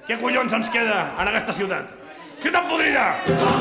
Què collons ens queda en aquesta ciutat? Ciutat podrida!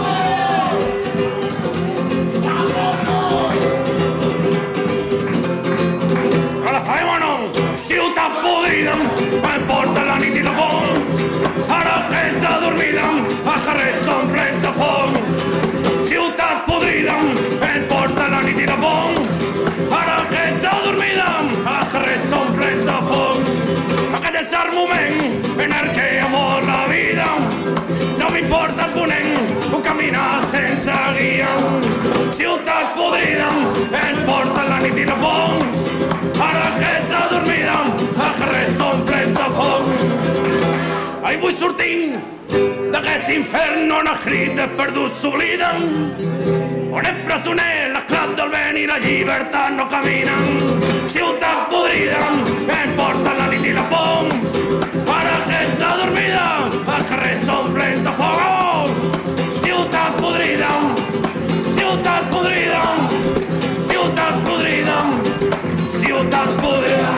No la sabem o no? Ciutat podrida, em porta la nit i la por. Ara que ens adormidem, els carrers són plens de foc. Ciutat podrida, em porta la nit i la por. Ara que ens adormidem, els carrers són plens de foc. Aquest és el moment en el que amor la vida. No m'importa el ponent, puc caminar sense guia. Ciutat podrida, em porta la nit i la por. Ara que ens adormidem, els carrers són plens de foc. Ai, vull sortir d'aquest infern on els crits de perdut s'obliden, on el presoner, l'esclat del vent i la llibertat no caminen. Ciutat podrida, em porta la nit i la por. Ara que ens adormida, els carrers són plens de foc. Ciutat podrida, ciutat podrida, ciutat podrida, ciutat podrida.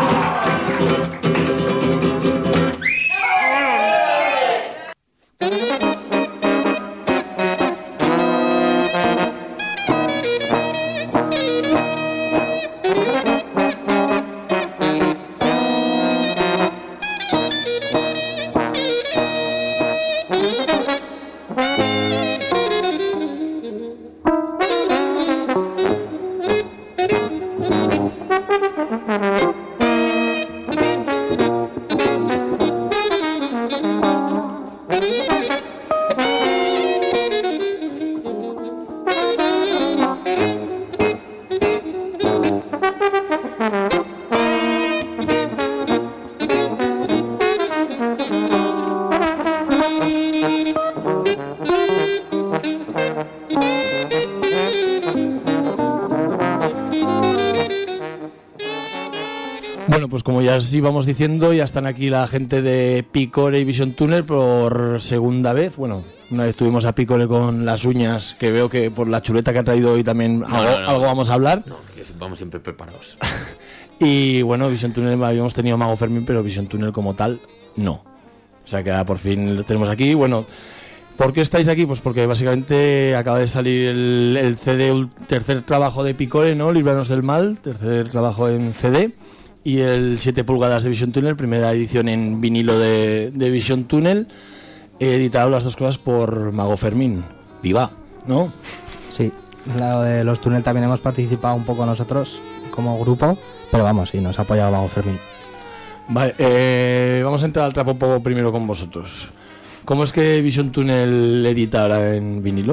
Bueno, pues como ya os íbamos diciendo, ya están aquí la gente de Picore y Vision Tunnel por segunda vez. Bueno, una vez tuvimos a Picore con las uñas, que veo que por la chuleta que ha traído hoy también algo vamos a hablar. No, que vamos siempre preparados. Y bueno, Vision Tunnel habíamos tenido Mago Fermín, pero Vision Tunnel como tal, no. O sea que por fin lo tenemos aquí. Bueno, ¿por qué estáis aquí? Pues porque básicamente acaba de salir el CD, el tercer trabajo de Picore, ¿no? Líbranos del mal, tercer trabajo en CD. Y el 7 pulgadas de Vision Tunnel, primera edición en vinilo de Vision Tunnel, editado las dos cosas por Mago Fermín. ¡Viva! ¿No? Sí, lado de los Tunnel también hemos participado un poco nosotros como grupo, pero vamos, sí, nos ha apoyado Mago Fermín. Vale, vamos a entrar al trapo un poco primero con vosotros. ¿Cómo es que Vision Tunnel edita ahora en vinilo?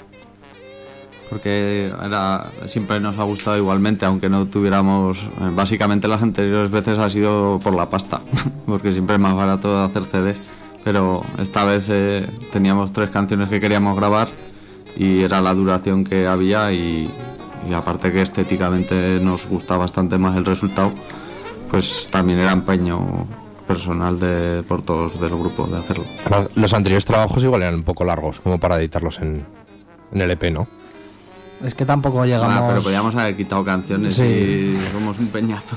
Porque siempre nos ha gustado igualmente, aunque no tuviéramos... Básicamente las anteriores veces ha sido por la pasta, porque siempre es más barato hacer CDs, pero esta vez teníamos 3 canciones que queríamos grabar y era la duración que había y aparte que estéticamente nos gusta bastante más el resultado, pues también era empeño personal por todos del grupo de hacerlo. Los anteriores trabajos igual eran un poco largos, como para editarlos en el EP, ¿no? Es que tampoco llegamos... pero podíamos haber quitado canciones, sí. Y somos un peñazo.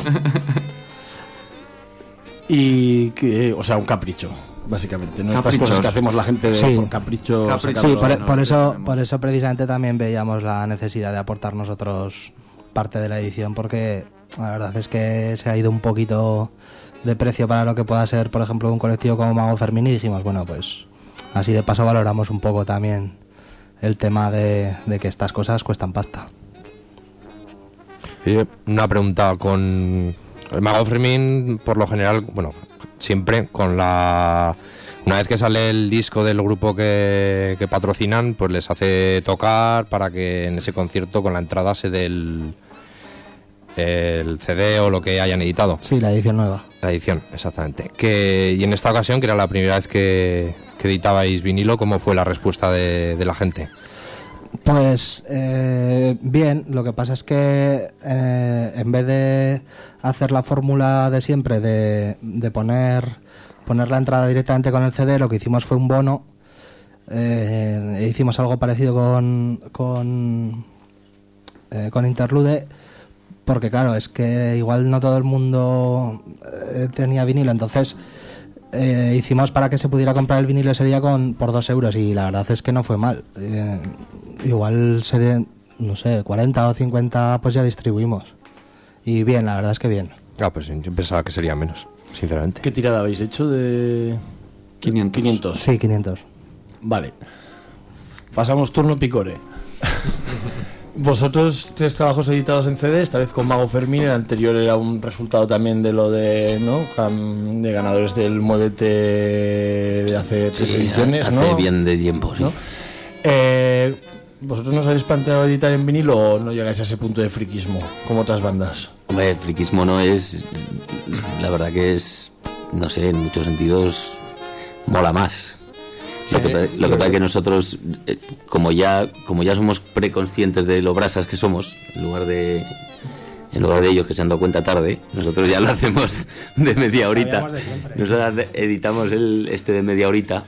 Y que, o sea, un capricho, básicamente, ¿no? Estas cosas que hacemos la gente por capricho. Sí, por eso precisamente también veíamos la necesidad de aportar nosotros parte de la edición, porque la verdad es que se ha ido un poquito de precio para lo que pueda ser, por ejemplo, un colectivo como Mago Fermín, y dijimos, bueno, pues así de paso valoramos un poco también el tema de que estas cosas cuestan pasta. Y una pregunta, con el Mago Fermín, por lo general, bueno, siempre con una vez que sale el disco del grupo que patrocinan, pues les hace tocar para que en ese concierto con la entrada se dé el CD o lo que hayan editado. Sí, la edición nueva. La edición, exactamente. Y en esta ocasión, que era la primera vez que editabais vinilo, ¿cómo fue la respuesta de la gente? Pues bien, lo que pasa es que en vez de hacer la fórmula de siempre de poner la entrada directamente con el CD, lo que hicimos fue un bono. Hicimos algo parecido con Interlude, porque claro, es que igual no todo el mundo tenía vinilo, entonces hicimos para que se pudiera comprar el vinilo ese día por 2 euros y la verdad es que no fue mal. Igual no sé, 40 o 50 pues ya distribuimos. Y bien, la verdad es que bien. Pues yo pensaba que sería menos, sinceramente. ¿Qué tirada habéis hecho de...? 500. Sí, 500. Vale. Pasamos turno Picore. Vosotros 3 trabajos editados en CD, esta vez con Mago Fermín. El anterior era un resultado también de lo de, ¿no?, de ganadores del Muévete de hace 3 ediciones, hace ¿no? bien de tiempo, sí. ¿No? ¿Vosotros nos habéis planteado editar en vinilo o no llegáis a ese punto de friquismo como otras bandas? Hombre, el friquismo no es... La verdad que es... No sé, en muchos sentidos mola más. Lo que pasa es que nosotros, como ya somos preconscientes de lo brasas que somos, en lugar de ellos que se han dado cuenta tarde, nosotros ya lo hacemos de media horita. Nosotros editamos este de media horita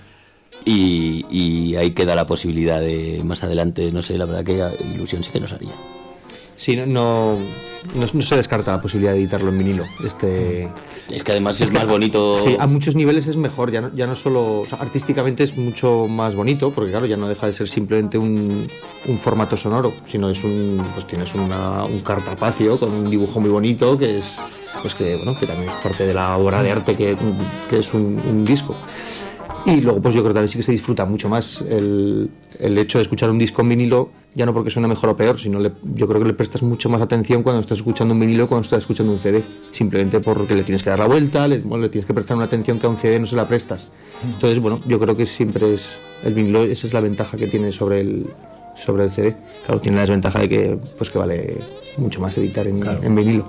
y ahí queda la posibilidad de más adelante, no sé, la verdad que ilusión sí que nos haría. Sí, no se descarta la posibilidad de editarlo en vinilo. Es que además es más bonito. Sí, a muchos niveles es mejor, ya no solo, o sea, artísticamente es mucho más bonito, porque claro, ya no deja de ser simplemente un formato sonoro, sino es pues tienes un cartapacio con un dibujo muy bonito que es, pues que también es parte de la obra de arte que es un disco. Y luego pues yo creo que también sí que se disfruta mucho más el hecho de escuchar un disco en vinilo, ya no porque suene mejor o peor, sino yo creo que le prestas mucho más atención cuando estás escuchando un vinilo que cuando estás escuchando un CD, simplemente porque le tienes que dar la vuelta, le tienes que prestar una atención que a un CD no se la prestas. Entonces, bueno, yo creo que siempre es el vinilo, esa es la ventaja que tiene sobre el CD. Claro, tiene la desventaja de que vale mucho más editar en vinilo.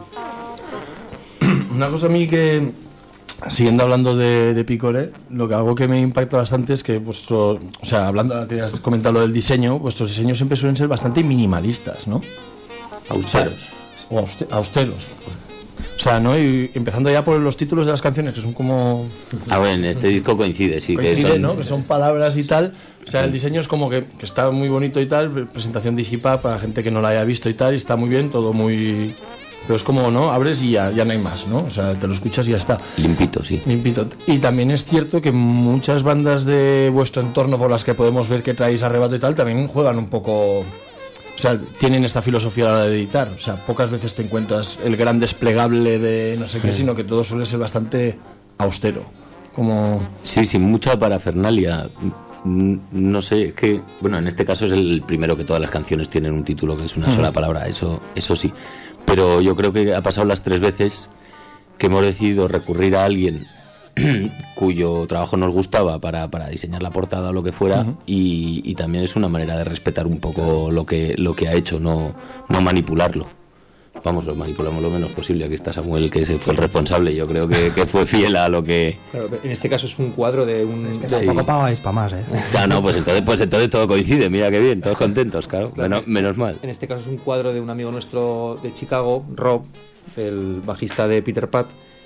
Una cosa a mí que... Siguiendo hablando de Picore, algo que me impacta bastante es que hablando, que has comentado lo del diseño, vuestros diseños siempre suelen ser bastante minimalistas, ¿no? Austeros. Austeros. O sea, ¿no? Y empezando ya por los títulos de las canciones, que son como... Bueno, en este disco coincide, sí. ¿No? Que son palabras y tal. O sea, el diseño es como que está muy bonito y tal, presentación digital para gente que no la haya visto y tal, y está muy bien, todo muy... Pero es como, ¿no? Abres y ya no hay más, ¿no? O sea, te lo escuchas y ya está. Limpito, sí. Limpito. Y también es cierto que muchas bandas de vuestro entorno por las que podemos ver que traéis Arrebato y tal, también juegan un poco... O sea, tienen esta filosofía a la hora de editar. O sea, pocas veces te encuentras el gran desplegable de no sé qué, sino que todo suele ser bastante austero. Como... Sí, sin mucha parafernalia. No sé, es que... Bueno, en este caso es el primero que todas las canciones tienen un título que es una sola palabra, eso sí. Pero yo creo que ha pasado las 3 veces que hemos decidido recurrir a alguien cuyo trabajo nos gustaba para diseñar la portada o lo que fuera, y también es una manera de respetar un poco lo que ha hecho, no manipularlo. Vamos, lo manipulamos lo menos posible. Aquí está Samuel, que fue el responsable. Yo creo que fue fiel a lo que... Claro, en este caso es un cuadro de un... Es que tampoco pagáis para más, ¿eh? No, pues entonces todo coincide. Mira qué bien, todos contentos, claro. Menos mal. En este caso es un cuadro de un amigo nuestro de Chicago, Rob, el bajista de Peter Pat.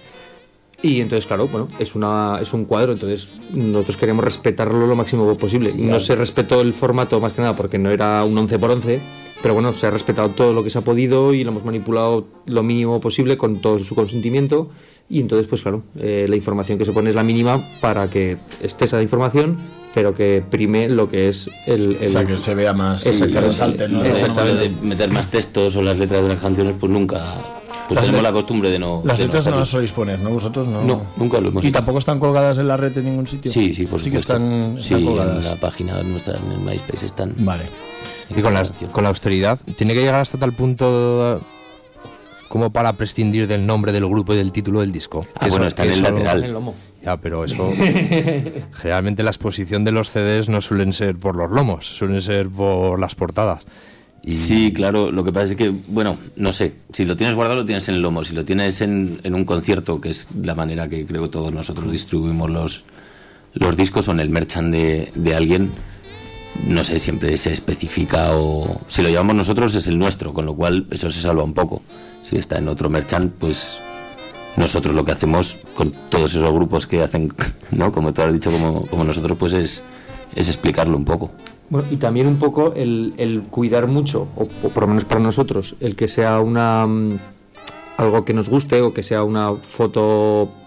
Y entonces, claro, bueno, es un cuadro, entonces nosotros queremos respetarlo lo máximo posible. Sí, no se respetó el formato más que nada porque no era un 11x11, pero bueno, se ha respetado todo lo que se ha podido y lo hemos manipulado lo mínimo posible con todo su consentimiento. Y entonces, pues claro, la información que se pone es la mínima para que esté esa información, pero que prime lo que es o sea, que se vea más, que resalte, ¿no? Exactamente. De meter más textos o las letras de las canciones, pues nunca... Pues tenemos la costumbre de no... Las letras no las soléis poner, ¿no? Vosotros no. No, nunca lo hemos hecho. ¿Y tampoco están colgadas en la red en ningún sitio? Sí, por supuesto. Sí que están colgadas. En la página nuestra, en el MySpace están. Vale. Y con la austeridad, ¿tiene que llegar hasta tal punto como para prescindir del nombre del grupo y del título del disco? Bueno, está en el lateral. En el lomo. Ya, pero eso... Generalmente la exposición de los CDs no suelen ser por los lomos, suelen ser por las portadas. Sí, claro, lo que pasa es que, bueno, no sé, si lo tienes guardado lo tienes en el lomo, si lo tienes en un concierto, que es la manera que creo todos nosotros distribuimos los discos, o en el merchant de alguien, no sé, siempre se especifica, o si lo llevamos nosotros es el nuestro, con lo cual eso se salva un poco. Si está en otro merchant, pues nosotros lo que hacemos con todos esos grupos que hacen, ¿no? Como tú has dicho, como nosotros, pues es explicarlo un poco. Bueno, y también un poco el cuidar mucho, o por lo menos para nosotros, el que sea algo que nos guste, o que sea una foto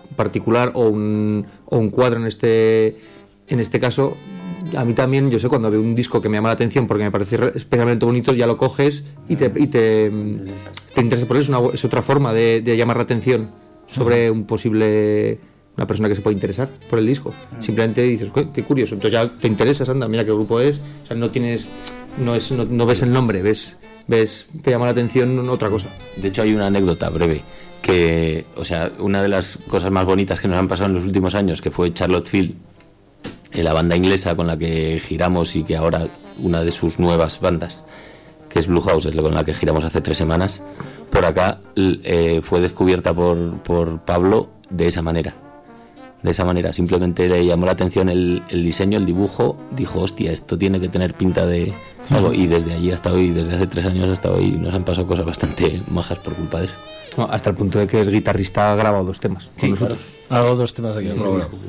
particular o un cuadro en este caso, a mí también, yo sé, cuando veo un disco que me llama la atención porque me parece especialmente bonito, ya lo coges y te interesas por él. Es otra forma de llamar la atención sobre una persona que se puede interesar por el disco. Simplemente dices, qué curioso, entonces ya te interesas, anda, mira qué grupo es. O sea, no ves el nombre, te llama la atención otra cosa. De hecho, hay una anécdota breve que, o sea, una de las cosas más bonitas que nos han pasado en los últimos años, que fue Charlotte Field, la banda inglesa con la que giramos y que ahora una de sus nuevas bandas, que es Blue House, es con la que giramos hace 3 semanas, por acá fue descubierta por Pablo de esa manera. Simplemente le llamó la atención el diseño, el dibujo, dijo, hostia, esto tiene que tener pinta de algo, y desde allí hasta hoy, desde hace 3 años hasta hoy, nos han pasado cosas bastante majas por culpa de eso. No, hasta el punto de que es guitarrista, ha grabado 2 temas con nosotros. Claro. Hago 2 temas aquí.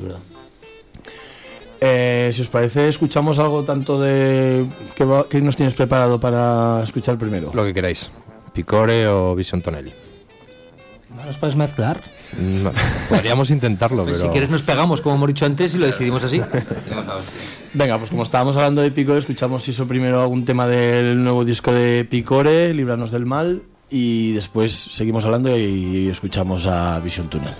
Si os parece, escuchamos algo tanto de... ¿Qué nos tienes preparado para escuchar primero? Lo que queráis. Picore o Vision Tonelli. ¿No los puedes mezclar? No, podríamos intentarlo, Pues pero... si quieres nos pegamos, como hemos dicho antes, y lo decidimos así. Venga, pues como estábamos hablando de Picore, escuchamos eso primero algún tema del nuevo disco de Picore, Líbranos del Mal, y después seguimos hablando y escuchamos a Vision Tunnel.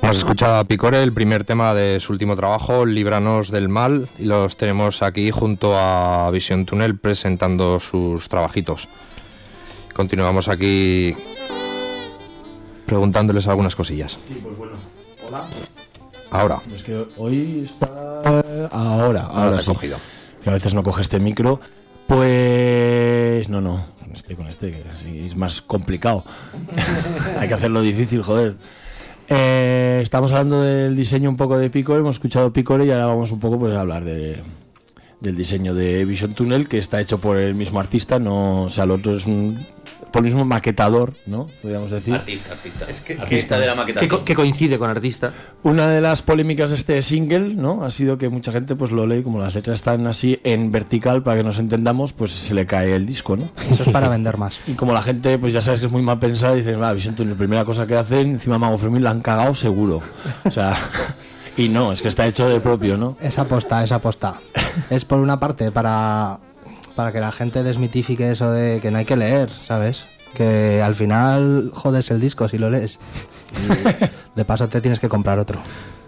Hemos escuchado a Picore, el primer tema de su último trabajo, Líbranos del Mal, y los tenemos aquí junto a Vision Tunnel presentando sus trabajitos. Continuamos aquí preguntándoles algunas cosillas. Sí, pues bueno. Hola. Ahora. Es que hoy está... Ahora te he sí. cogido. Que a veces no coge este micro. Pues... No. Con este, que así es más complicado. Hay que hacerlo difícil, joder. Estamos hablando del diseño un poco de Picore, hemos escuchado Picore y ahora vamos un poco pues a hablar del diseño de Vision Tunnel, que está hecho por el mismo artista, no, o sea, el otro es por el mismo maquetador, ¿no? Podríamos decir. Artista. Es que artista de la maquetación. Que coincide con artista. Una de las polémicas de este single, ¿no? Ha sido que mucha gente pues lo lee, como las letras están así en vertical para que nos entendamos, pues se le cae el disco, ¿no? Eso es para vender más. Y como la gente, pues ya sabes que es muy mal pensada, dicen, Vision Tunnel, primera cosa que hacen, encima Mago Fermín la han cagado seguro. O sea, y no, es que está hecho de propio, ¿no? Esa posta. Es por una parte para que la gente desmitifique eso de que no hay que leer, ¿sabes? Que al final jodes el disco si lo lees. Y de paso te tienes que comprar otro.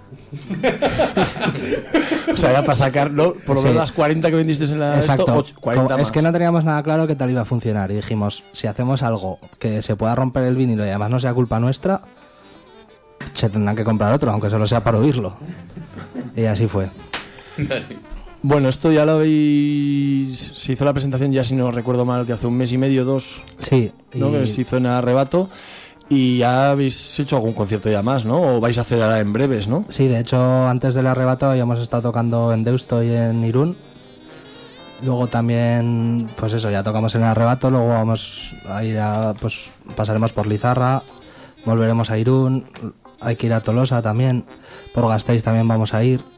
O sea, ya para sacarlo, por lo menos las 40 que vendiste en la... Exacto. 40 más. Es que no teníamos nada claro que tal iba a funcionar. Y dijimos, si hacemos algo que se pueda romper el vinilo y además no sea culpa nuestra, se tendrán que comprar otro, aunque solo sea para oírlo. Y así fue. Bueno, esto ya lo habéis... Se hizo la presentación, ya si no recuerdo mal, que hace un mes y medio, 2, Sí. ¿no? Que se hizo en Arrebato. Y ya habéis hecho algún concierto ya más, ¿no? O vais a hacer ahora en breves, ¿no? Sí, de hecho, antes del Arrebato habíamos estado tocando en Deusto y en Irún. Luego también, pues eso, ya tocamos en el Arrebato. Luego vamos a ir pues pasaremos por Lizarra, volveremos a Irún. Hay que ir a Tolosa también. Por Gasteiz también vamos a ir.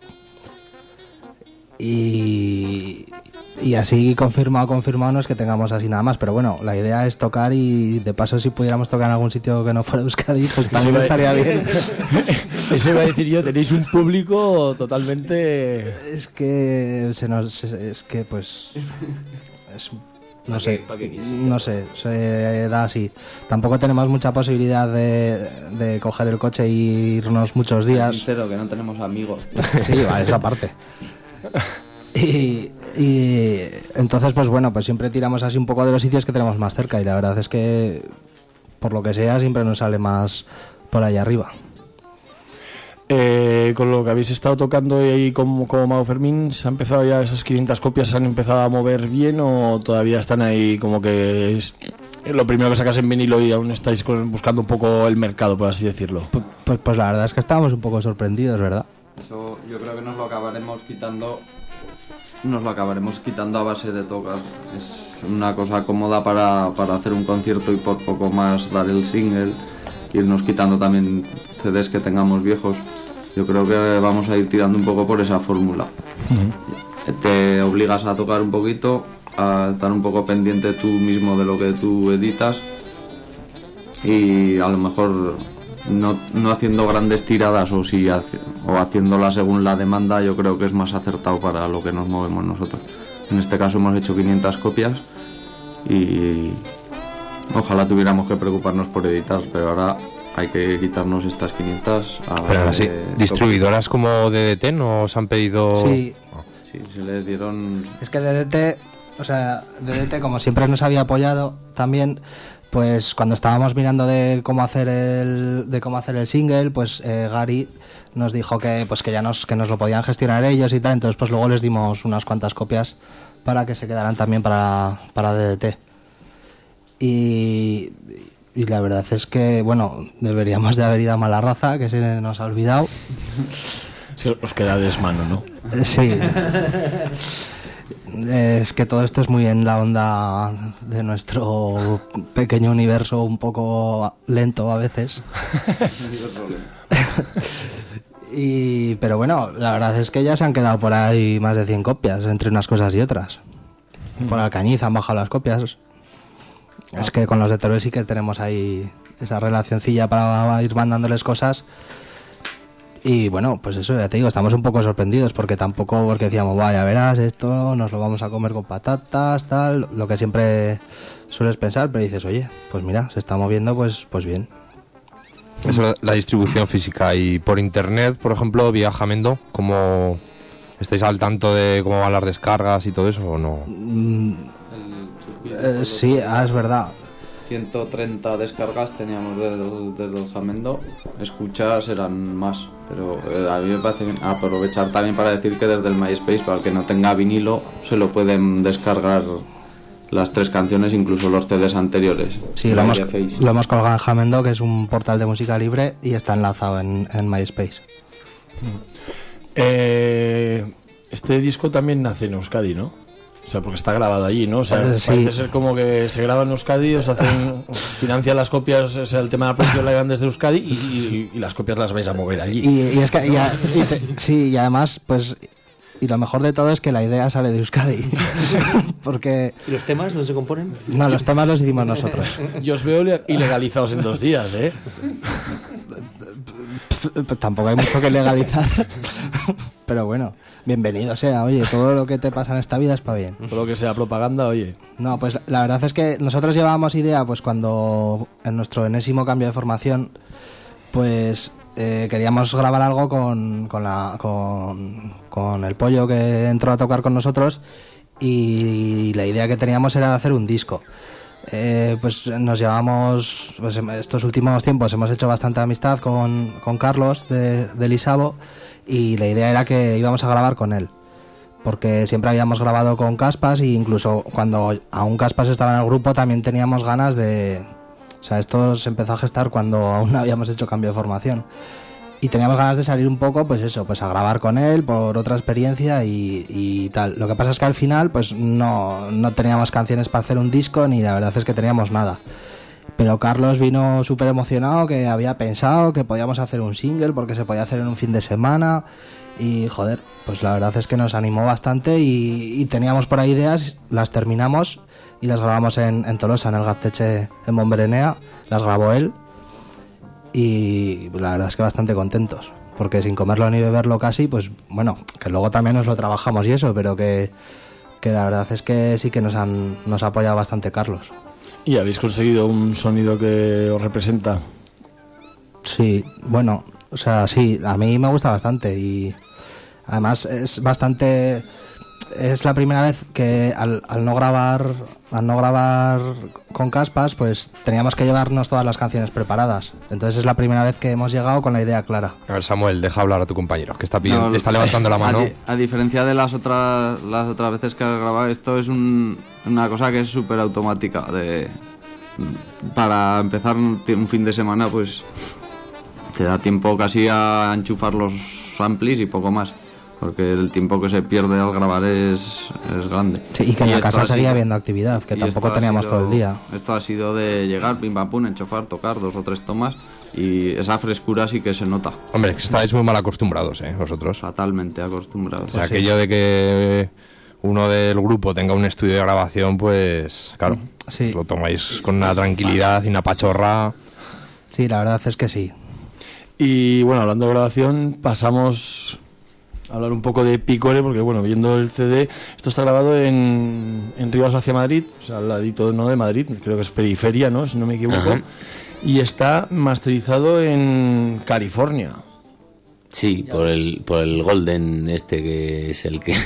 Y así confirmado no es que tengamos así nada más, pero bueno, la idea es tocar y de paso si pudiéramos tocar en algún sitio que no fuera Euskadi, pues también estaría bien. Eso iba a decir yo, tenéis un público totalmente... Es que no sé, se da así. Tampoco tenemos mucha posibilidad de coger el coche y irnos muchos días. Sincero, que no tenemos amigos. Sí, vale, esa parte. Y entonces pues bueno, pues siempre tiramos así un poco de los sitios que tenemos más cerca y la verdad es que por lo que sea siempre nos sale más por allá arriba. Con lo que habéis estado tocando ahí como Mago Fermín, ¿se ha empezado ya esas 500 copias, se han empezado a mover bien o todavía están ahí como que es lo primero que sacas en vinilo y aún estáis buscando un poco el mercado, por así decirlo? Pues la verdad es que estábamos un poco sorprendidos, ¿verdad? Eso yo creo que nos lo acabaremos quitando a base de tocar. Es una cosa cómoda para hacer un concierto y por poco más dar el single, irnos quitando también CDs que tengamos viejos. Yo creo que vamos a ir tirando un poco por esa fórmula. Te obligas a tocar un poquito, a estar un poco pendiente tú mismo de lo que tú editas y a lo mejor no haciendo grandes tiradas o haciéndolas según la demanda. Yo creo que es más acertado para lo que nos movemos nosotros. En este caso hemos hecho 500 copias y ojalá tuviéramos que preocuparnos por editar, pero ahora hay que quitarnos estas 500. Pero ahora sí, distribuidoras como DDT nos han pedido... Sí. Sí, se les dieron... Es que DDT como siempre nos había apoyado también, pues cuando estábamos mirando de cómo hacer el single, pues Gary nos dijo que nos lo podían gestionar ellos y tal, entonces pues luego les dimos unas cuantas copias para que se quedaran también para DDT. Y la verdad es que, bueno, deberíamos de haber ido a Mala Raza, que se nos ha olvidado. Sí, os queda desmano, ¿no? Sí. Es que todo esto es muy en la onda de nuestro pequeño universo, un poco lento a veces. Pero bueno, la verdad es que ya se han quedado por ahí más de 100 copias entre unas cosas y otras. Por Alcañiz han bajado las copias. Es que con los de Teruel sí que tenemos ahí esa relacioncilla para ir mandándoles cosas. Y bueno, pues eso, ya te digo, estamos un poco sorprendidos porque decíamos, vaya, verás, esto nos lo vamos a comer con patatas, tal, lo que siempre sueles pensar, pero dices, oye, pues mira, se está moviendo, pues bien. Eso es la distribución física. Y por internet, por ejemplo, vía Jamendo, ¿cómo estáis al tanto de cómo van las descargas y todo eso o no? Sí, es verdad. 130 descargas teníamos desde el Jamendo, escuchas eran más, pero a mí me parece bien aprovechar también para decir que desde el MySpace, para el que no tenga vinilo, se lo pueden descargar las 3 canciones, incluso los CDs anteriores. Sí, lo hemos colgado en Jamendo, que es un portal de música libre, y está enlazado en MySpace. Este disco también nace en Euskadi, ¿no? O sea, porque está grabado allí, ¿no? O sea, sí. parece ser como que se graba en Euskadi, os financian las copias, o sea, el tema de la producción la llevan desde Euskadi y las copias las vais a mover allí. Y es que sí, y además, pues, y lo mejor de todo es que la idea sale de Euskadi. Porque... ¿Y los temas no se componen? No, los temas los hicimos nosotros. Yo os veo ilegalizados en 2 días, ¿eh? Tampoco hay mucho que legalizar. Pero bueno, bienvenido sea, oye, todo lo que te pasa en esta vida es para bien. Todo lo que sea propaganda, oye. No, pues la verdad es que nosotros llevábamos idea, pues cuando en nuestro enésimo cambio de formación, pues queríamos grabar algo con el Pollo, que entró a tocar con nosotros, y la idea que teníamos era hacer un disco. Pues nos llevamos, pues estos últimos tiempos hemos hecho bastante amistad con Carlos de Lisabo, y la idea era que íbamos a grabar con él, porque siempre habíamos grabado con Caspas, e incluso cuando aún Caspas estaba en el grupo también teníamos ganas de... O sea, esto se empezó a gestar cuando aún no habíamos hecho cambio de formación, y teníamos ganas de salir un poco, pues eso, pues a grabar con él por otra experiencia y tal. Lo que pasa es que al final pues no teníamos canciones para hacer un disco, ni la verdad es que teníamos nada. Pero Carlos vino súper emocionado, que había pensado que podíamos hacer un single porque se podía hacer en un fin de semana, y joder, pues la verdad es que nos animó bastante, y teníamos por ahí ideas, las terminamos y las grabamos en Tolosa, en el Gazteche en Montberenea, las grabó él, y la verdad es que bastante contentos, porque sin comerlo ni beberlo casi, pues bueno, que luego también nos lo trabajamos y eso, pero que la verdad es que sí que nos ha apoyado bastante Carlos. ¿Y habéis conseguido un sonido que os representa? Sí, bueno, o sea, sí, a mí me gusta bastante, y además es la primera vez que al no grabar con Caspas, pues teníamos que llevarnos todas las canciones preparadas. Entonces es la primera vez que hemos llegado con la idea clara. A ver, Samuel, deja hablar a tu compañero, que está levantando la mano. A diferencia de las otras veces que has grabado, esto es una cosa que es súper automática. Para empezar un fin de semana, pues te da tiempo casi a enchufar los amplis y poco más, porque el tiempo que se pierde al grabar es grande. Sí, y que en la casa seguía habiendo actividad, que tampoco teníamos todo el día. Esto ha sido de llegar, pim pam pum, enchufar, tocar 2 o 3 tomas, y esa frescura sí que se nota. Hombre, que estáis muy mal acostumbrados, vosotros. Fatalmente acostumbrados. O sea, aquello de que uno del grupo tenga un estudio de grabación, pues claro, sí, lo tomáis con una tranquilidad y una pachorra. Sí, la verdad es que sí. Y bueno, hablando de grabación, pasamos a hablar un poco de Picore, porque bueno, viendo el CD, esto está grabado en Rivas hacia Madrid, o sea, al ladito no de Madrid, creo que es periferia, ¿no? Si no me equivoco. Ajá. Y está masterizado en California. Sí, por el Golden que es el que...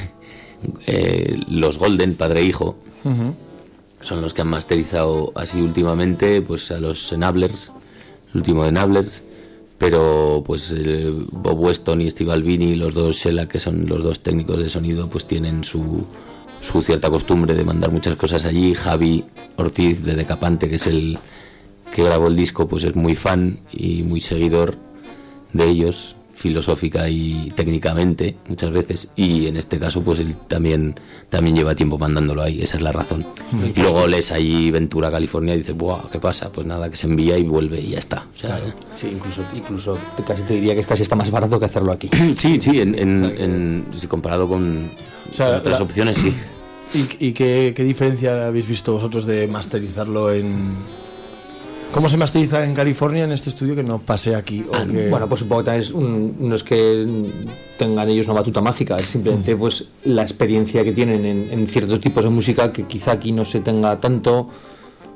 los Golden, padre e hijo, son los que han masterizado así últimamente, pues a los Enablers, el último de Enablers, pero pues Bob Weston y Steve Albini, los dos Sheila, que son los dos técnicos de sonido, pues tienen su cierta costumbre de mandar muchas cosas allí. Javi Ortiz de Decapante, que es el que grabó el disco, pues es muy fan y muy seguidor de ellos, filosófica y técnicamente muchas veces, y en este caso pues él también lleva tiempo mandándolo ahí, esa es la razón. Y luego lees ahí Ventura, California, y dices, ¡buah! ¿Qué pasa? Pues nada, que se envía y vuelve y ya está. O sea, claro. Sí, incluso casi te diría que casi está más barato que hacerlo aquí. Sí, si comparado con otras opciones, sí. ¿Y qué diferencia habéis visto vosotros de masterizarlo en... ¿Cómo se masteriza en California, en este estudio, que no pase aquí? Bueno, pues supongo que también no es que tengan ellos una batuta mágica, es simplemente pues la experiencia que tienen en ciertos tipos de música que quizá aquí no se tenga tanto,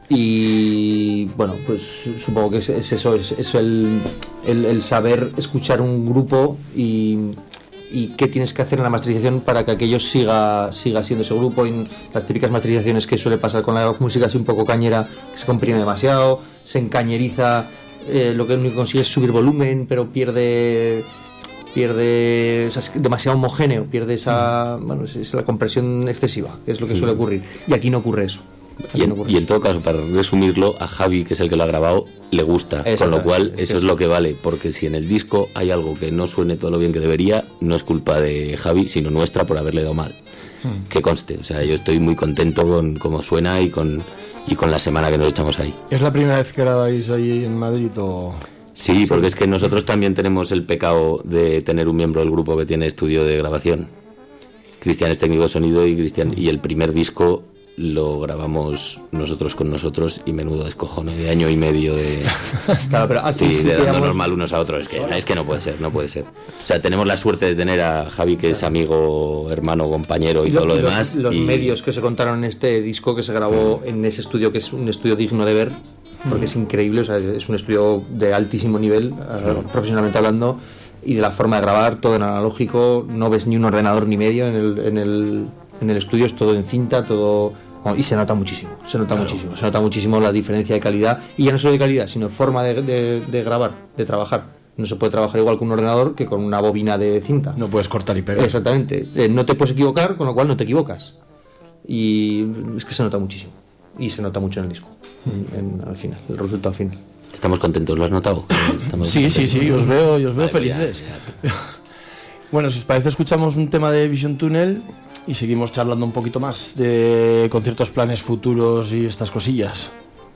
Y bueno, pues supongo que es eso, es el saber escuchar un grupo y qué tienes que hacer en la masterización para que aquello siga siendo ese grupo. Y las típicas masterizaciones que suele pasar con la música así un poco cañera, que se comprime demasiado, se encañeriza, lo que único consigue es subir volumen, pero pierde, o sea, es demasiado homogéneo, pierde esa, bueno, es la compresión excesiva, que es lo que suele ocurrir. Y aquí no ocurre eso. Y en todo caso, para resumirlo, a Javi, que es el que lo ha grabado, le gusta, con lo cual eso es lo que vale, porque si en el disco hay algo que no suene todo lo bien que debería, no es culpa de Javi, sino nuestra por haberle dado mal. Que conste, o sea, yo estoy muy contento con cómo suena y con la semana que nos echamos ahí. ¿Es la primera vez que grabáis ahí en Madrid o...? Sí, porque es que nosotros también tenemos el pecado de tener un miembro del grupo que tiene estudio de grabación. Cristian es técnico de sonido y el primer disco lo grabamos nosotros con nosotros y menudo descojone de año y medio de claro, pero así sí, de dándonos digamos, mal unos a otros, es que no puede ser. O sea, tenemos la suerte de tener a Javi, que es amigo, hermano, compañero y todo lo demás. Los medios que se contaron en este disco que se grabó en ese estudio, que es un estudio digno de ver, porque es increíble, o sea, es un estudio de altísimo nivel, profesionalmente hablando, y de la forma de grabar, todo en analógico, no ves ni un ordenador ni medio en el estudio, es todo en cinta, todo... Y se nota muchísimo, se nota muchísimo la diferencia de calidad, y ya no solo de calidad, sino de forma de grabar, de trabajar. No se puede trabajar igual con un ordenador que con una bobina de cinta. No puedes cortar y pegar. Exactamente, no te puedes equivocar, con lo cual no te equivocas. Y es que se nota muchísimo, y se nota mucho en el disco, al final, el resultado final. Estamos contentos, ¿lo has notado? Sí, os veo felices. Bueno, si os parece, escuchamos un tema de Vision Tunnel y seguimos charlando un poquito más de conciertos, planes futuros y estas cosillas.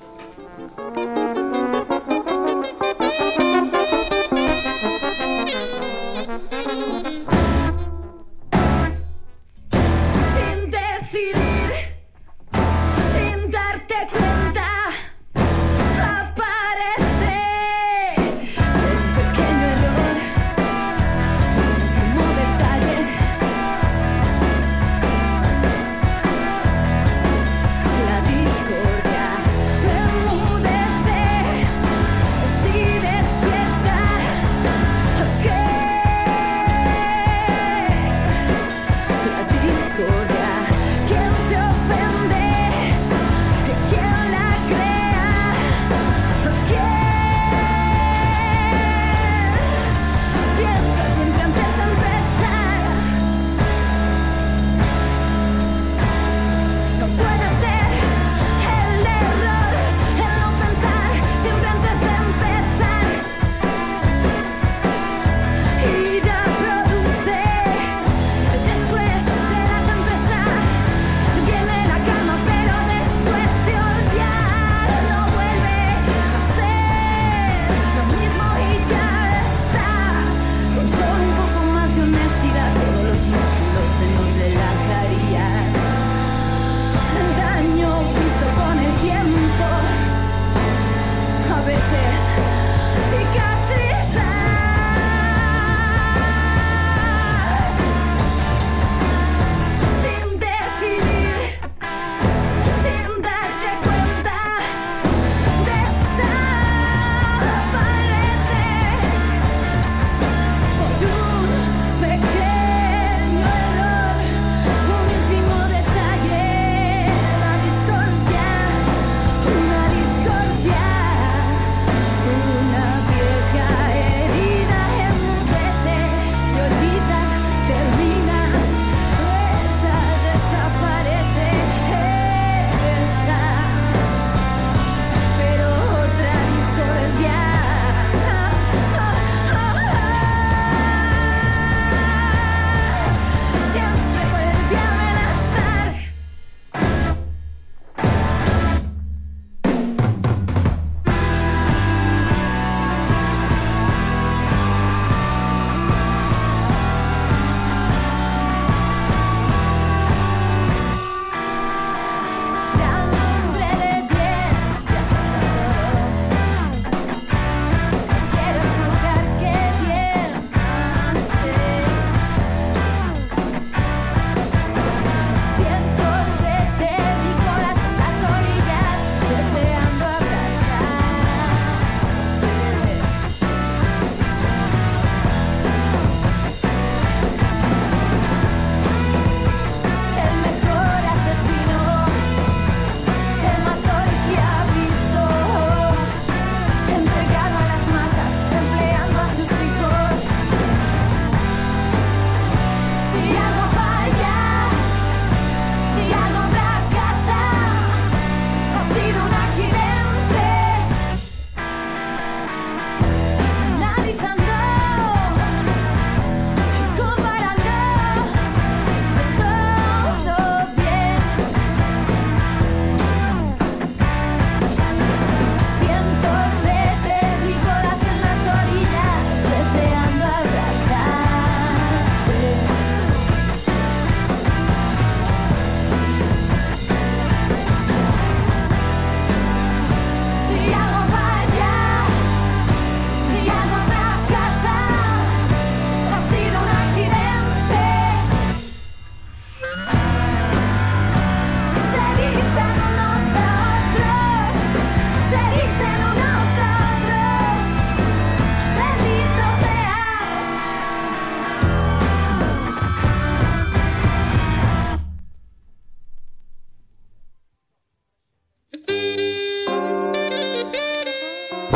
Sin decidir, sin darte cuenta, aparece un pequeño error, un último detalle. La discordia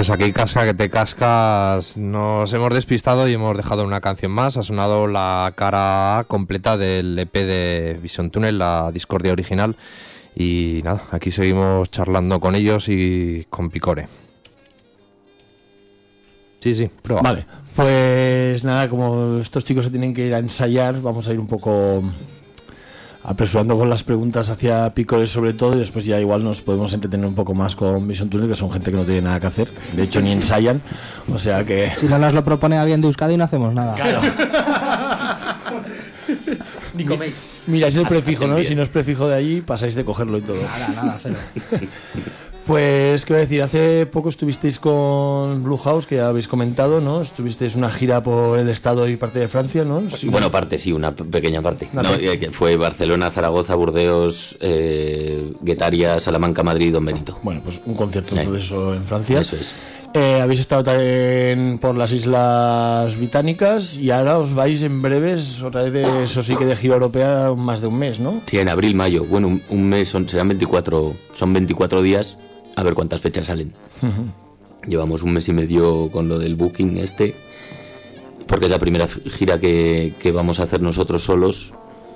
Pues aquí casca que te cascas, nos hemos despistado y hemos dejado una canción más. Ha sonado la cara A completa del EP de Vision Tunnel, la Discordia original. Y nada, aquí seguimos charlando con ellos y con Picore. Sí, prueba. Vale, pues nada, como estos chicos se tienen que ir a ensayar, vamos a ir un poco apresurando con las preguntas hacia Picore sobre todo, y después ya igual nos podemos entretener un poco más con Vision Tunnel, que son gente que no tiene nada que hacer, de hecho ni ensayan, o sea que... Si no nos lo propone alguien de Euskadi no hacemos nada. Claro. Ni coméis. Miráis el prefijo, ¿no? Y si no es prefijo de allí, pasáis de cogerlo y todo. Nada, cero. Pues, ¿qué voy a decir? Hace poco estuvisteis con Blue House, que ya habéis comentado, ¿no? Estuvisteis una gira por el estado y parte de Francia, ¿no? Sí. Bueno, parte, sí, una pequeña parte. No, que fue Barcelona, Zaragoza, Burdeos, Guetaria, Salamanca, Madrid y Don Benito. Bueno, pues un concierto de eso en Francia. Eso es. Habéis estado también por las Islas Británicas y ahora os vais en breves, otra vez de eso sí que de gira europea, más de un mes, ¿no? Sí, en abril, mayo. Bueno, un mes serán 24 días, a ver cuántas fechas salen. Llevamos un mes y medio con lo del booking porque es la primera gira que vamos a hacer nosotros solos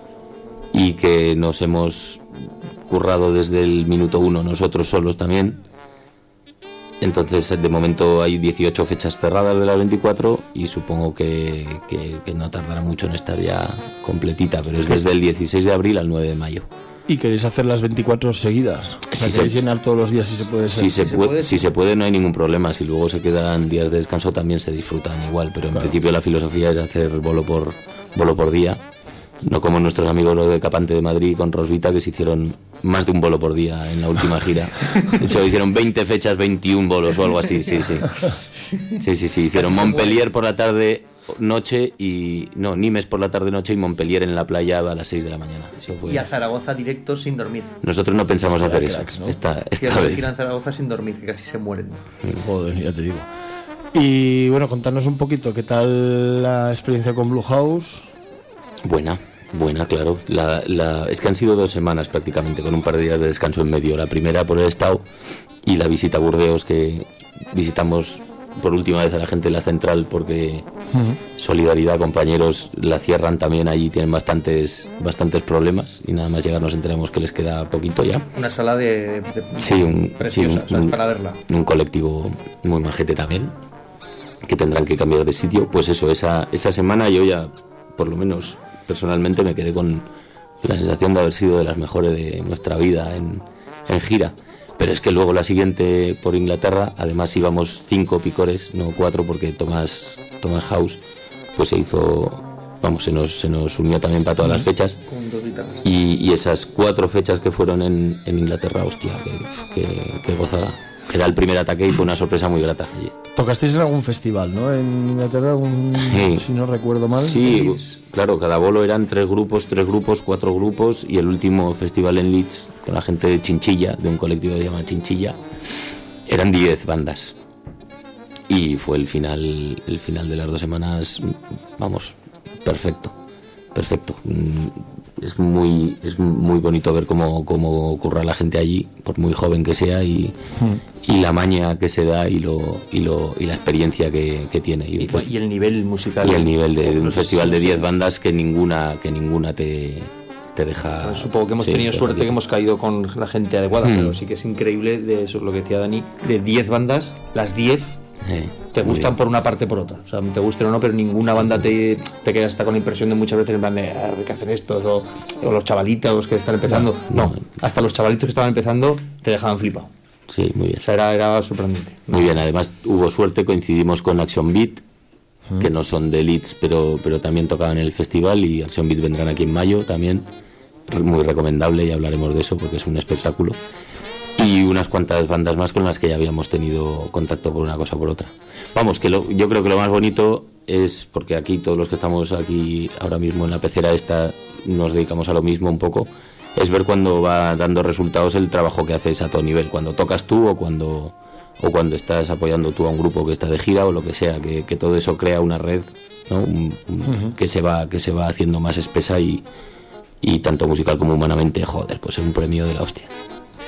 y que nos hemos currado desde el minuto 1 nosotros solos también. Entonces, de momento hay 18 fechas cerradas de las 24 y supongo que no tardará mucho en estar ya completita, pero es desde el 16 de abril al 9 de mayo. ¿Y queréis hacer las 24 seguidas? O sea, Si ¿queréis se- llenar todos los días si se puede ser? Si se puede, no hay ningún problema. Si luego se quedan días de descanso también se disfrutan igual, pero en principio la filosofía es hacer bolo por día. No como nuestros amigos los de Capante de Madrid con Rosvita, que se hicieron más de un bolo por día en la última gira. De hecho, hicieron 20 fechas, 21 bolos o algo así, sí. Hicieron Montpellier por la tarde, noche y... No, Nimes por la tarde, noche y Montpellier en la playa a las 6 de la mañana. Eso fue. Y a Zaragoza directo sin dormir. Nosotros no pensamos hacer eso cracks, ¿no? esta Quiero vez. ir a Zaragoza sin dormir, que casi se mueren. Joder, ya te digo. Y bueno, contanos un poquito, ¿qué tal la experiencia con Blue House? Buena, claro. Es que han sido 2 semanas prácticamente, con un par de días de descanso en medio. La primera por el estado y la visita a Burdeos, que visitamos por última vez a la gente de la central porque solidaridad, compañeros, la cierran también allí, tienen bastantes problemas y nada más llegar nos enteramos que les queda poquito ya. Una sala de preciosa, sí, ¿sabes? Para verla. Un colectivo muy majete también, que tendrán que cambiar de sitio. Pues eso, esa semana yo ya, por lo menos personalmente, me quedé con la sensación de haber sido de las mejores de nuestra vida en gira. Pero es que luego la siguiente por Inglaterra, además íbamos 5 picores, no 4, porque Thomas House pues se nos unió también para todas las fechas. Con 2 guitarras. Y esas 4 fechas que fueron en Inglaterra, hostia, que gozada. Era el primer ataque y fue una sorpresa muy grata allí. ¿Tocasteis en algún festival, no? En Inglaterra, Sí. si no recuerdo mal. Sí, claro, cada bolo eran 3 grupos, 4 grupos, y el último festival en Leeds, con la gente de Chinchilla, de un colectivo que se llama Chinchilla, eran 10 bandas. Y fue el final de las 2 semanas, vamos, perfecto. Es muy bonito ver cómo curra la gente allí, por muy joven que sea, y la maña que se da y la experiencia que tiene. Y el nivel musical. Y el nivel de un festival de 10 bandas que ninguna te deja... Pues supongo que hemos sí, tenido pues suerte, aquí. que hemos caído con la gente adecuada, pero sí que es increíble, de eso es lo que decía Dani, de 10 bandas, las 10 te muy gustan bien. por una parte o por otra. O sea, te gusten o no, pero ninguna banda te quedas hasta con la impresión de muchas veces en plan de hay que hacer esto, o los chavalitos que están empezando. No, hasta los chavalitos que estaban empezando te dejaban flipado. Sí, muy bien. O sea, era sorprendente. Muy bien, además hubo suerte, coincidimos con Action Beat, que no son de Leeds, pero también tocaban en el festival, y Action Beat vendrán aquí en mayo también. Muy recomendable, y hablaremos de eso porque es un espectáculo. Y unas cuantas bandas más con las que ya habíamos tenido contacto por una cosa o por otra. Vamos, que yo creo que lo más bonito es, porque aquí todos los que estamos aquí ahora mismo en la pecera esta nos dedicamos a lo mismo un poco, es ver cuando va dando resultados el trabajo que haces a todo nivel, cuando tocas tú o cuando estás apoyando tú a un grupo que está de gira o lo que sea, que todo eso crea una red, ¿no? Que se va haciendo más espesa y tanto musical como humanamente, joder, pues es un premio de la hostia.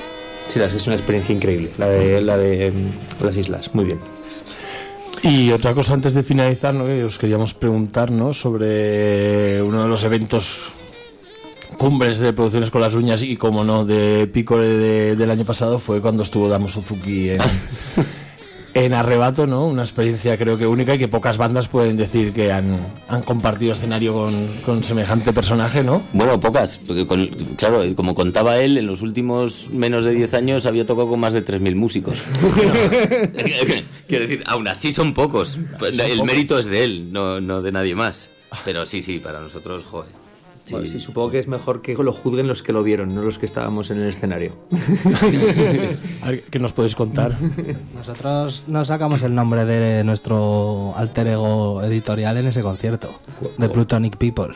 Sí, es una experiencia increíble, la de las islas, muy bien. Y otra cosa antes de finalizar, ¿no?, que os queríamos preguntar, ¿no?, sobre uno de los eventos cumbres de Producciones con las Uñas y, como no, de Picore del año pasado, fue cuando estuvo Damo Suzuki en Arrebato, ¿no? Una experiencia creo que única y que pocas bandas pueden decir que han compartido escenario con semejante personaje, ¿no? Bueno, pocas, porque claro, como contaba él, en los últimos menos de 10 años había tocado con más de 3.000 músicos. Quiero decir, aún así son pocos. El mérito es de él, no de nadie más. Pero sí, para nosotros, joder. Sí. Bueno, sí, supongo que es mejor que lo juzguen los que lo vieron, no los que estábamos en el escenario. ¿Qué nos podéis contar? Nosotros nos sacamos el nombre de nuestro alter ego editorial en ese concierto, de Plutonic People.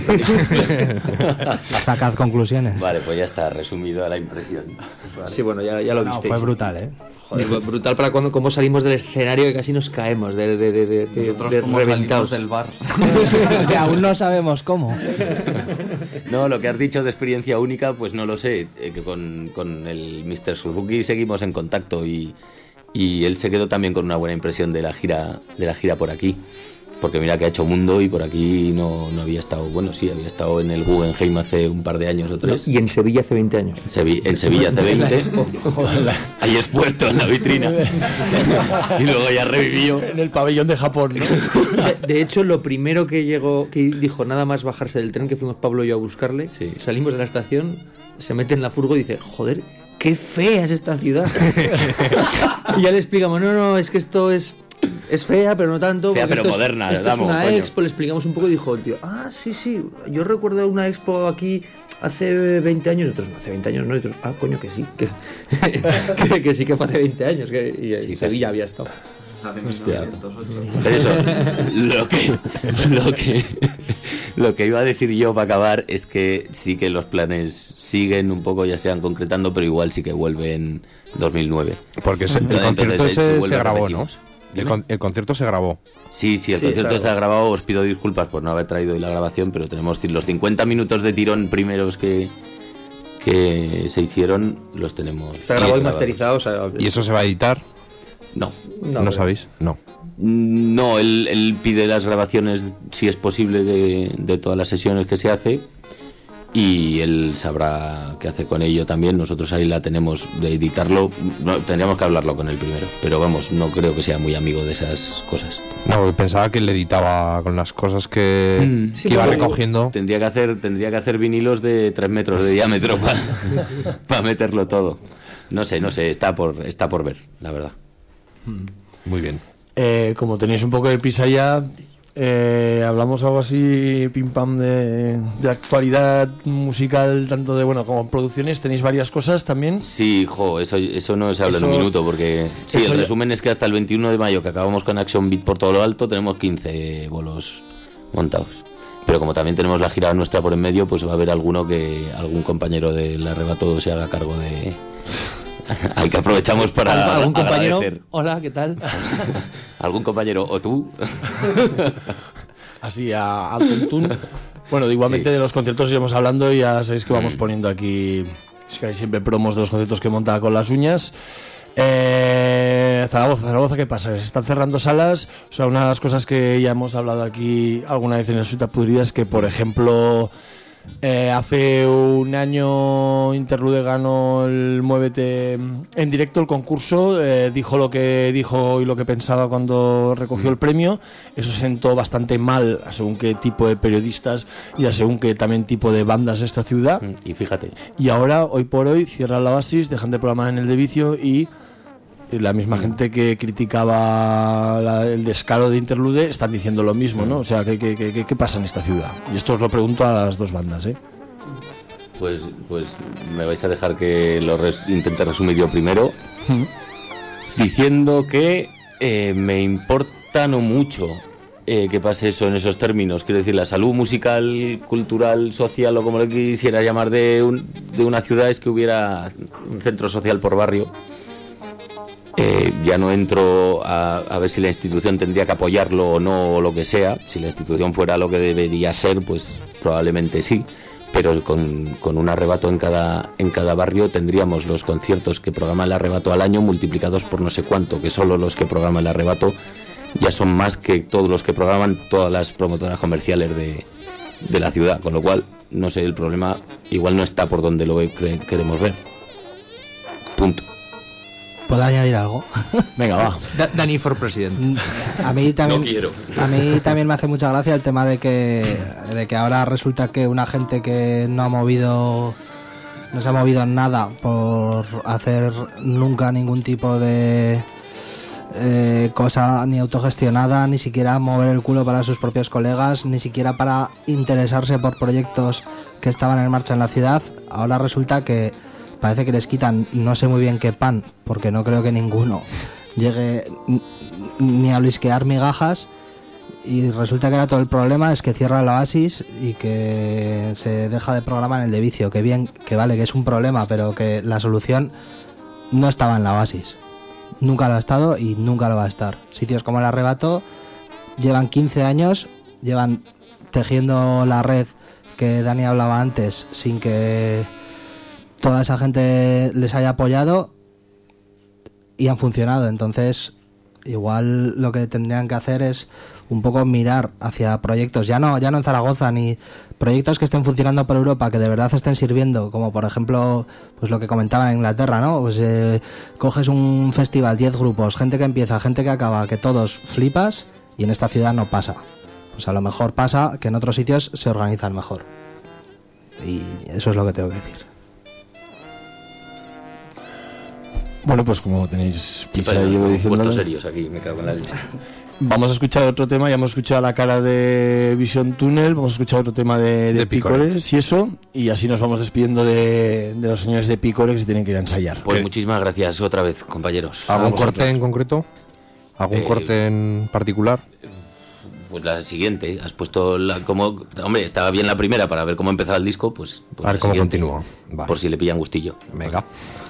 Sacad conclusiones. Vale, pues ya está, resumido a la impresión. Vale. Sí, bueno, ya lo visteis. Fue brutal, ¿eh? Joder, brutal para cuando cómo salimos del escenario y casi nos caemos de cómo reventados del bar. Que aún no sabemos cómo. No, lo que has dicho de experiencia única, pues no lo sé. Que con el Mr. Suzuki seguimos en contacto y él se quedó también con una buena impresión de la gira por aquí. Porque mira que ha hecho mundo y por aquí no había estado. Bueno, sí, había estado en el Guggenheim hace un par de años o 3. Y en Sevilla hace 20 años. En Sevilla hace 20. Ahí expuesto en la vitrina. Y luego ya revivió. En el pabellón de Japón, ¿no? De hecho, lo primero que dijo nada más bajarse del tren, que fuimos Pablo y yo a buscarle, sí. Salimos de la estación, se mete en la furgo y dice, joder, qué fea es esta ciudad. Y ya le explicamos, no, es que esto es fea, pero no tanto. Fea, pero moderna, esto es una expo, le explicamos un poco y dijo el tío, sí, yo recuerdo una expo aquí hace 20 años, nosotros no, hace 20 años no, nosotros, coño, que sí, que sí que fue hace 20 años, y sí, Sevilla había estado. Hostia. Pero eso, lo que iba a decir yo para acabar es que sí que los planes siguen un poco, ya se van concretando, pero igual sí que vuelve en 2009. Porque el concierto ese se grabó, ¿no? El concierto se grabó. Sí, el concierto está grabado. Os pido disculpas por no haber traído hoy la grabación, pero tenemos los 50 minutos de tirón primeros que se hicieron, los tenemos. Está grabado y masterizado. O sea, ¿y eso se va a editar? No sabéis. No, él pide las grabaciones, si es posible, de todas las sesiones que se hace. Y él sabrá qué hace con ello también. Nosotros ahí la tenemos de editarlo. No, tendríamos que hablarlo con él primero. Pero vamos, no creo que sea muy amigo de esas cosas. No, pensaba que él editaba con las cosas que iba recogiendo. Tendría que hacer vinilos de 3 metros de diámetro para meterlo todo. No sé, está por ver, la verdad. Muy bien. Como tenéis un poco de prisa ya, hablamos algo así pim pam de actualidad musical, tanto de como producciones. Tenéis varias cosas también. Sí, eso no se habla en un minuto, porque sí, el resumen es que hasta el 21 de mayo, que acabamos con Action Beat por todo lo alto, tenemos 15 bolos montados. Pero como también tenemos la gira nuestra por en medio, pues va a haber algún compañero del Arrebato se haga cargo de... al que aprovechamos para ¿algún compañero? Agradecer. Hola, ¿qué tal? ¿Algún compañero o tú? Así, al tuntún. Bueno, igualmente de los conciertos iremos hablando y ya sabéis que vamos poniendo aquí, es que hay siempre promos de los conciertos que monta con las uñas. Zaragoza, ¿qué pasa? Se están cerrando salas. O sea, una de las cosas que ya hemos hablado aquí alguna vez en el Suita Pudrida es que, por ejemplo, hace un año Interlude ganó el Muévete en directo, el concurso, dijo lo que dijo y lo que pensaba cuando recogió el premio. Eso sentó bastante mal a según qué tipo de periodistas y a según qué también tipo de bandas de esta ciudad. Y fíjate. Y ahora, hoy por hoy, cierran la Oasis, dejan de programar en el de Vicio y la misma gente que criticaba el descaro de Interlude están diciendo lo mismo, ¿no? O sea, ¿qué pasa en esta ciudad? Y esto os lo pregunto a las dos bandas, ¿eh? Pues me vais a dejar que lo intente resumir yo primero, diciendo que me importa no mucho que pase eso en esos términos. Quiero decir, la salud musical, cultural, social o como lo quisiera llamar de una ciudad es que hubiera un centro social por barrio. Ya no entro a ver si la institución tendría que apoyarlo o no, o lo que sea. Si la institución fuera lo que debería ser, pues probablemente sí. pero con un Arrebato en cada barrio tendríamos los conciertos que programa el Arrebato al año multiplicados por no sé cuánto, que solo los que programa el Arrebato ya son más que todos los que programan todas las promotoras comerciales de la ciudad, con lo cual, no sé, el problema igual no está por donde lo queremos ver. Punto. ¿Puedo añadir algo? Venga, va. Dani for President. A mí también, No quiero. a mí también me hace mucha gracia el tema de que ahora resulta que una gente que no se ha movido en nada por hacer nunca ningún tipo de cosa ni autogestionada, ni siquiera mover el culo para sus propios colegas, ni siquiera para interesarse por proyectos que estaban en marcha en la ciudad, ahora resulta que parece que les quitan no sé muy bien qué pan, porque no creo que ninguno llegue ni a blisquear migajas, y resulta que ahora todo el problema es que cierra el Oasis y que se deja de programar el de Vicio, que bien, que vale, que es un problema, pero que la solución no estaba en la Oasis. Nunca lo ha estado y nunca lo va a estar. Sitios como el Arrebato llevan 15 años, llevan tejiendo la red que Dani hablaba antes sin que toda esa gente les haya apoyado y han funcionado. Entonces, igual lo que tendrían que hacer es un poco mirar hacia proyectos, ya no en Zaragoza, ni proyectos que estén funcionando por Europa, que de verdad estén sirviendo, como por ejemplo pues lo que comentaba en Inglaterra, ¿no? Pues coges un festival, 10 grupos, gente que empieza, gente que acaba, que todos flipas, y en esta ciudad no pasa. Pues a lo mejor pasa que en otros sitios se organizan mejor. Y eso es lo que tengo que decir. Bueno, pues como tenéis prisa, Yo llevo puesto diciéndolo, serios aquí, me cago en la leche. vamos a escuchar otro tema. Ya hemos escuchado la cara de Vision Tunnel, vamos a escuchar otro tema de Picores y eso, y así nos vamos despidiendo de los señores de Picores que se tienen que ir a ensayar. Pues muchísimas gracias otra vez, compañeros. ¿Algún vosotros. corte en concreto? ¿Algún corte en particular? Pues la siguiente, has puesto hombre, estaba bien la primera para ver cómo empezaba el disco, pues A ver la cómo siguiente, continúa. Vale. por si le pillan gustillo. Venga.